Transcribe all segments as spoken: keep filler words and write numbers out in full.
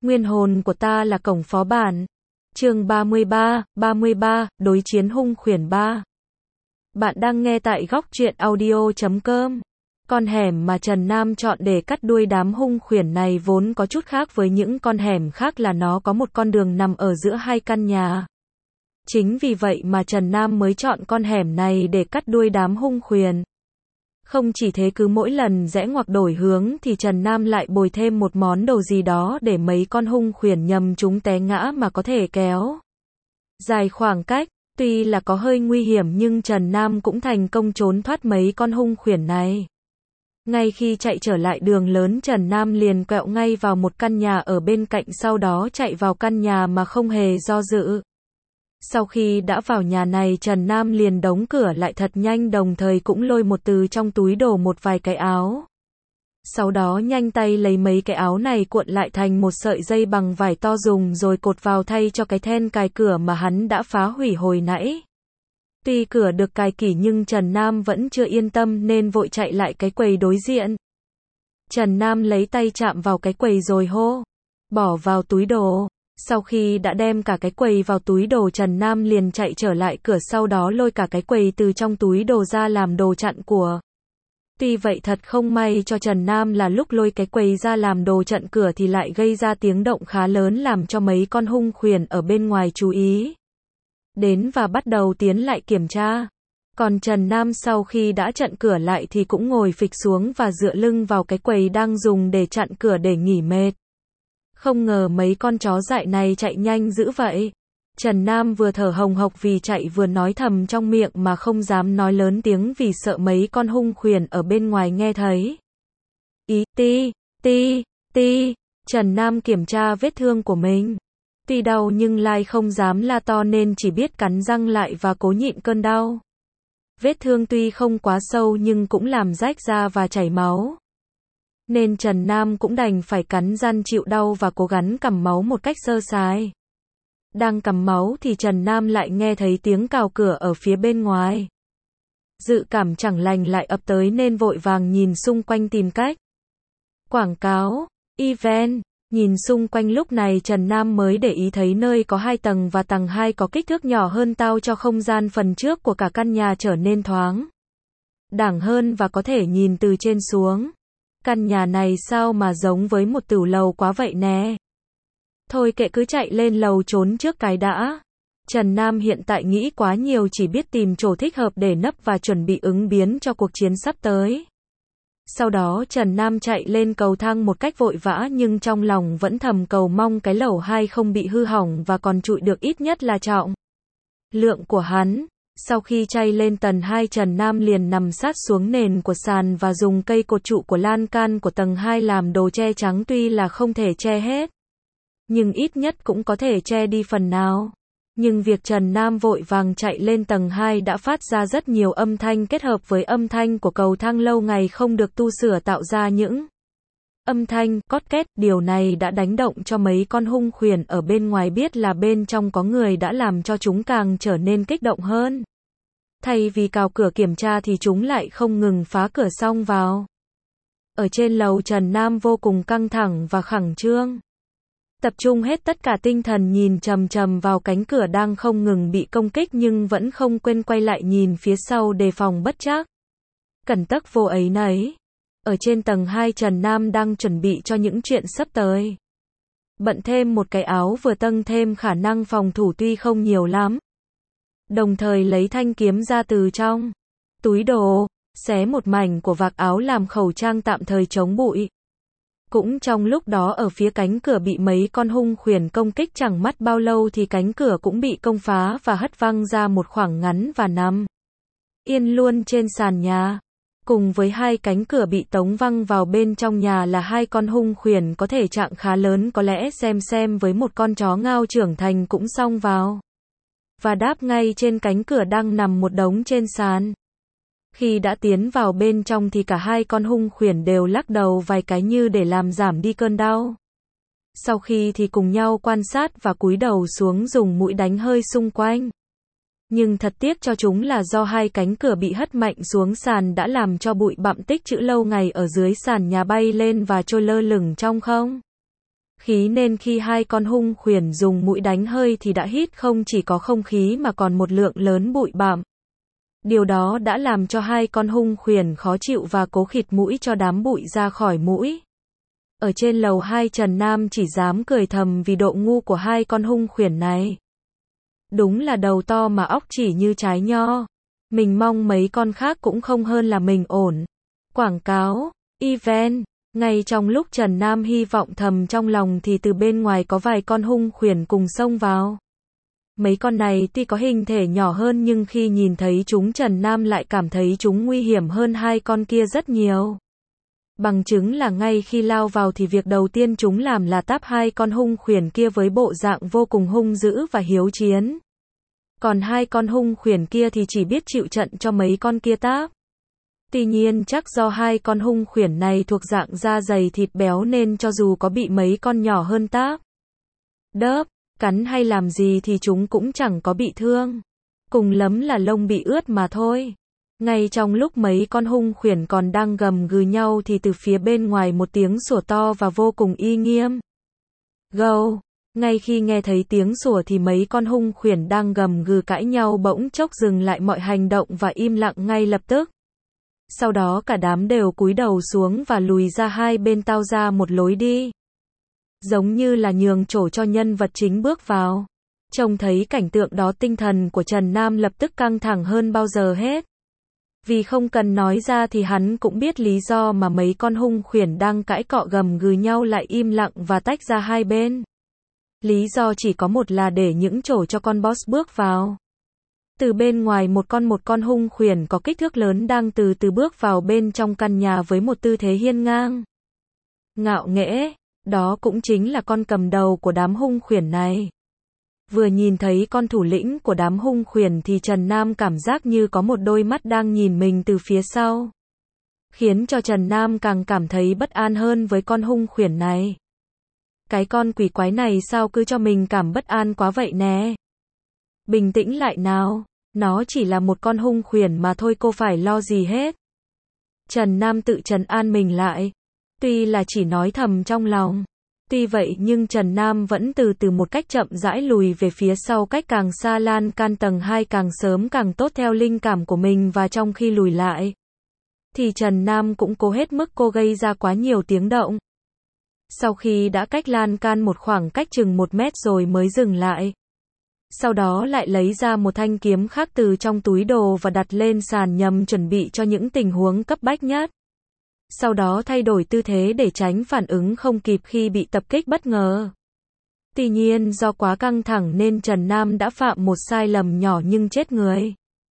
Nguyên hồn của ta là cổng phó bản. Chương ba mươi ba, ba mươi ba, đối chiến hung khuyển ba. Bạn đang nghe tại góc truyện audio chấm com. Con hẻm mà Trần Nam chọn để cắt đuôi đám hung khuyển này vốn có chút khác với những con hẻm khác là nó có một con đường nằm ở giữa hai căn nhà. Chính vì vậy mà Trần Nam mới chọn con hẻm này để cắt đuôi đám hung khuyển. Không chỉ thế, cứ mỗi lần rẽ ngoặt đổi hướng thì Trần Nam lại bồi thêm một món đồ gì đó để mấy con hung khuyển nhầm chúng té ngã mà có thể kéo dài khoảng cách. Tuy là có hơi nguy hiểm nhưng Trần Nam cũng thành công trốn thoát mấy con hung khuyển này. Ngay khi chạy trở lại đường lớn, Trần Nam liền quẹo ngay vào một căn nhà ở bên cạnh, sau đó chạy vào căn nhà mà không hề do dự. Sau khi đã vào nhà này, Trần Nam liền đóng cửa lại thật nhanh, đồng thời cũng lôi một từ trong túi đồ một vài cái áo. Sau đó nhanh tay lấy mấy cái áo này cuộn lại thành một sợi dây bằng vải to dùng rồi cột vào thay cho cái then cài cửa mà hắn đã phá hủy hồi nãy. Tuy cửa được cài kỹ nhưng Trần Nam vẫn chưa yên tâm nên vội chạy lại cái quầy đối diện. Trần Nam lấy tay chạm vào cái quầy rồi hô, bỏ vào túi đồ. Sau khi đã đem cả cái quầy vào túi đồ, Trần Nam liền chạy trở lại cửa, sau đó lôi cả cái quầy từ trong túi đồ ra làm đồ chặn cửa. Tuy vậy thật không may cho Trần Nam là lúc lôi cái quầy ra làm đồ chặn cửa thì lại gây ra tiếng động khá lớn làm cho mấy con hung khuyển ở bên ngoài chú ý đến và bắt đầu tiến lại kiểm tra. Còn Trần Nam sau khi đã chặn cửa lại thì cũng ngồi phịch xuống và dựa lưng vào cái quầy đang dùng để chặn cửa để nghỉ mệt. Không ngờ mấy con chó dại này chạy nhanh dữ vậy. Trần Nam vừa thở hồng hộc vì chạy vừa nói thầm trong miệng mà không dám nói lớn tiếng vì sợ mấy con hung khuyển ở bên ngoài nghe thấy. Ý, ti, ti, ti, Trần Nam kiểm tra vết thương của mình. Tuy đau nhưng lại không dám la to nên chỉ biết cắn răng lại và cố nhịn cơn đau. Vết thương tuy không quá sâu nhưng cũng làm rách da và chảy máu. Nên Trần Nam cũng đành phải cắn răng chịu đau và cố gắng cầm máu một cách sơ sài. Đang cầm máu thì Trần Nam lại nghe thấy tiếng cào cửa ở phía bên ngoài. Dự cảm chẳng lành lại ập tới nên vội vàng nhìn xung quanh tìm cách. Quảng cáo, event, nhìn xung quanh lúc này Trần Nam mới để ý thấy nơi có hai tầng và tầng hai có kích thước nhỏ hơn tao cho không gian phần trước của cả căn nhà trở nên thoáng đẳng hơn và có thể nhìn từ trên xuống. Căn nhà này sao mà giống với một tửu lầu quá vậy nè. Thôi kệ, cứ chạy lên lầu trốn trước cái đã. Trần Nam hiện tại nghĩ quá nhiều, chỉ biết tìm chỗ thích hợp để nấp và chuẩn bị ứng biến cho cuộc chiến sắp tới. Sau đó Trần Nam chạy lên cầu thang một cách vội vã nhưng trong lòng vẫn thầm cầu mong cái lầu hai không bị hư hỏng và còn trụi được ít nhất là trọng lượng của hắn. Sau khi chạy lên tầng hai, Trần Nam liền nằm sát xuống nền của sàn và dùng cây cột trụ của lan can của tầng hai làm đồ che chắn, tuy là không thể che hết nhưng ít nhất cũng có thể che đi phần nào. Nhưng việc Trần Nam vội vàng chạy lên tầng hai đã phát ra rất nhiều âm thanh kết hợp với âm thanh của cầu thang lâu ngày không được tu sửa tạo ra những âm thanh cót két. Điều này đã đánh động cho mấy con hung khuyển ở bên ngoài, biết là bên trong có người đã làm cho chúng càng trở nên kích động hơn. Thay vì cào cửa kiểm tra thì chúng lại không ngừng phá cửa xông vào. Ở trên lầu, Trần Nam vô cùng căng thẳng và khẩn trương. Tập trung hết tất cả tinh thần nhìn chằm chằm vào cánh cửa đang không ngừng bị công kích nhưng vẫn không quên quay lại nhìn phía sau đề phòng bất trắc. Cẩn tắc vô ấy nấy. Ở trên tầng hai, Trần Nam đang chuẩn bị cho những chuyện sắp tới. Bận thêm một cái áo vừa tăng thêm khả năng phòng thủ tuy không nhiều lắm. Đồng thời lấy thanh kiếm ra từ trong túi đồ, xé một mảnh của vạt áo làm khẩu trang tạm thời chống bụi. Cũng trong lúc đó, ở phía cánh cửa bị mấy con hung khuyển công kích chẳng mất bao lâu thì cánh cửa cũng bị công phá và hất văng ra một khoảng ngắn và nằm yên luôn trên sàn nhà. Cùng với hai cánh cửa bị tống văng vào bên trong nhà là hai con hung khuyển có thể trạng khá lớn, có lẽ xem xem với một con chó ngao trưởng thành cũng xông vào và đáp ngay trên cánh cửa đang nằm một đống trên sàn. Khi đã tiến vào bên trong thì cả hai con hung khuyển đều lắc đầu vài cái như để làm giảm đi cơn đau. Sau khi thì cùng nhau quan sát và cúi đầu xuống dùng mũi đánh hơi xung quanh. Nhưng thật tiếc cho chúng là do hai cánh cửa bị hất mạnh xuống sàn đã làm cho bụi bặm tích trữ lâu ngày ở dưới sàn nhà bay lên và trôi lơ lửng trong không khí nên khi hai con hung khuyển dùng mũi đánh hơi thì đã hít không chỉ có không khí mà còn một lượng lớn bụi bặm. Điều đó đã làm cho hai con hung khuyển khó chịu và cố khịt mũi cho đám bụi ra khỏi mũi. Ở trên lầu hai Trần Nam chỉ dám cười thầm vì độ ngu của hai con hung khuyển này. Đúng là đầu to mà óc chỉ như trái nho. Mình mong mấy con khác cũng không hơn là mình ổn. Quảng cáo, event. Ngay trong lúc Trần Nam hy vọng thầm trong lòng thì từ bên ngoài có vài con hung khuyển cùng xông vào. Mấy con này tuy có hình thể nhỏ hơn nhưng khi nhìn thấy chúng Trần Nam lại cảm thấy chúng nguy hiểm hơn hai con kia rất nhiều. Bằng chứng là ngay khi lao vào thì việc đầu tiên chúng làm là táp hai con hung khuyển kia với bộ dạng vô cùng hung dữ và hiếu chiến. Còn hai con hung khuyển kia thì chỉ biết chịu trận cho mấy con kia táp. Tuy nhiên chắc do hai con hung khuyển này thuộc dạng da dày thịt béo nên cho dù có bị mấy con nhỏ hơn táp, đớp, cắn hay làm gì thì chúng cũng chẳng có bị thương. Cùng lắm là lông bị ướt mà thôi. Ngay trong lúc mấy con hung khuyển còn đang gầm gừ nhau thì từ phía bên ngoài một tiếng sủa to và vô cùng uy nghiêm. Gâu! Ngay khi nghe thấy tiếng sủa thì mấy con hung khuyển đang gầm gừ cãi nhau bỗng chốc dừng lại mọi hành động và im lặng ngay lập tức. Sau đó cả đám đều cúi đầu xuống và lùi ra hai bên tạo ra một lối đi. Giống như là nhường chỗ cho nhân vật chính bước vào. Trông thấy cảnh tượng đó tinh thần của Trần Nam lập tức căng thẳng hơn bao giờ hết. Vì không cần nói ra thì hắn cũng biết lý do mà mấy con hung khuyển đang cãi cọ gầm gừ nhau lại im lặng và tách ra hai bên. Lý do chỉ có một là để những chỗ cho con boss bước vào. Từ bên ngoài một con một con hung khuyển có kích thước lớn đang từ từ bước vào bên trong căn nhà với một tư thế hiên ngang, ngạo nghễ. Đó cũng chính là con cầm đầu của đám hung khuyển này. Vừa nhìn thấy con thủ lĩnh của đám hung khuyển thì Trần Nam cảm giác như có một đôi mắt đang nhìn mình từ phía sau. Khiến cho Trần Nam càng cảm thấy bất an hơn với con hung khuyển này. Cái con quỷ quái này sao cứ cho mình cảm bất an quá vậy nè. Bình tĩnh lại nào, nó chỉ là một con hung khuyển mà thôi, cô phải lo gì hết. Trần Nam tự trấn an mình lại. Tuy là chỉ nói thầm trong lòng. Tuy vậy nhưng Trần Nam vẫn từ từ một cách chậm rãi lùi về phía sau, cách càng xa lan can tầng hai càng sớm càng tốt theo linh cảm của mình, và trong khi lùi lại thì Trần Nam cũng cố hết mức cô gây ra quá nhiều tiếng động. Sau khi đã cách lan can một khoảng cách chừng một mét rồi mới dừng lại. Sau đó lại lấy ra một thanh kiếm khác từ trong túi đồ và đặt lên sàn nhằm chuẩn bị cho những tình huống cấp bách nhất. Sau đó thay đổi tư thế để tránh phản ứng không kịp khi bị tập kích bất ngờ. Tuy nhiên do quá căng thẳng nên Trần Nam đã phạm một sai lầm nhỏ nhưng chết người.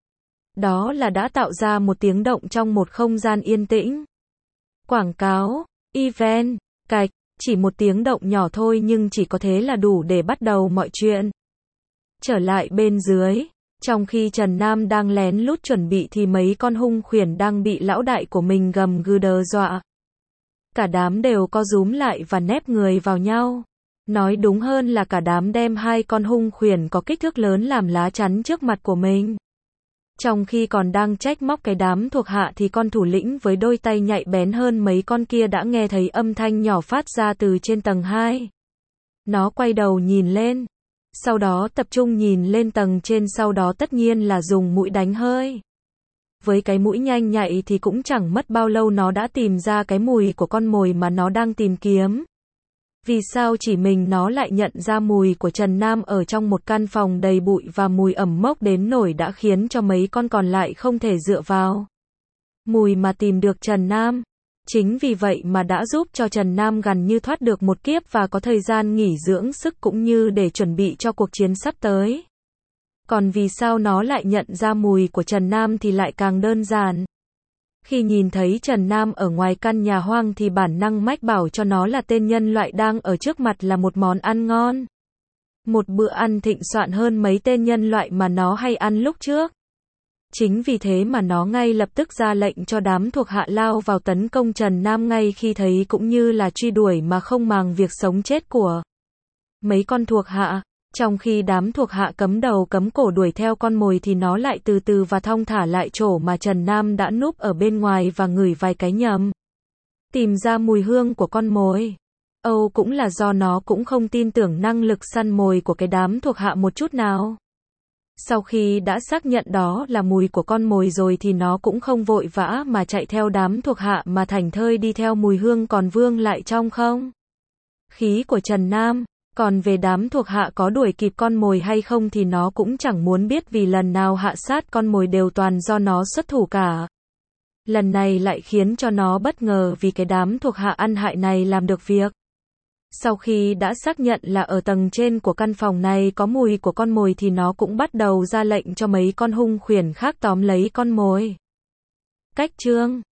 Đó là đã tạo ra một tiếng động trong một không gian yên tĩnh. Quảng cáo, event, cạch, chỉ một tiếng động nhỏ thôi nhưng chỉ có thế là đủ để bắt đầu mọi chuyện. Trở lại bên dưới, trong khi Trần Nam đang lén lút chuẩn bị thì mấy con hung khuyển đang bị lão đại của mình gầm gừ đe dọa. Cả đám đều co rúm lại và nép người vào nhau. Nói đúng hơn là cả đám đem hai con hung khuyển có kích thước lớn làm lá chắn trước mặt của mình. Trong khi còn đang trách móc cái đám thuộc hạ thì con thủ lĩnh với đôi tay nhạy bén hơn mấy con kia đã nghe thấy âm thanh nhỏ phát ra từ trên tầng hai. Nó quay đầu nhìn lên. Sau đó tập trung nhìn lên tầng trên, sau đó tất nhiên là dùng mũi đánh hơi. Với cái mũi nhanh nhạy thì cũng chẳng mất bao lâu nó đã tìm ra cái mùi của con mồi mà nó đang tìm kiếm. Vì sao chỉ mình nó lại nhận ra mùi của Trần Nam ở trong một căn phòng đầy bụi và mùi ẩm mốc đến nổi đã khiến cho mấy con còn lại không thể dựa vào mùi mà tìm được Trần Nam. Chính vì vậy mà đã giúp cho Trần Nam gần như thoát được một kiếp và có thời gian nghỉ dưỡng sức cũng như để chuẩn bị cho cuộc chiến sắp tới. Còn vì sao nó lại nhận ra mùi của Trần Nam thì lại càng đơn giản. Khi nhìn thấy Trần Nam ở ngoài căn nhà hoang thì bản năng mách bảo cho nó là tên nhân loại đang ở trước mặt là một món ăn ngon. Một bữa ăn thịnh soạn hơn mấy tên nhân loại mà nó hay ăn lúc trước. Chính vì thế mà nó ngay lập tức ra lệnh cho đám thuộc hạ lao vào tấn công Trần Nam ngay khi thấy cũng như là truy đuổi mà không màng việc sống chết của mấy con thuộc hạ. Trong khi đám thuộc hạ cấm đầu cấm cổ đuổi theo con mồi thì nó lại từ từ và thong thả lại chỗ mà Trần Nam đã núp ở bên ngoài và ngửi vài cái nhầm. Tìm ra mùi hương của con mồi. Âu cũng là do nó cũng không tin tưởng năng lực săn mồi của cái đám thuộc hạ một chút nào. Sau khi đã xác nhận đó là mùi của con mồi rồi thì nó cũng không vội vã mà chạy theo đám thuộc hạ mà thảnh thơi đi theo mùi hương còn vương lại trong không khí của Trần Nam. Còn về đám thuộc hạ có đuổi kịp con mồi hay không thì nó cũng chẳng muốn biết, vì lần nào hạ sát con mồi đều toàn do nó xuất thủ cả. Lần này lại khiến cho nó bất ngờ vì cái đám thuộc hạ ăn hại này làm được việc. Sau khi đã xác nhận là ở tầng trên của căn phòng này có mùi của con mồi thì nó cũng bắt đầu ra lệnh cho mấy con hung khuyển khác tóm lấy con mồi. Cách chương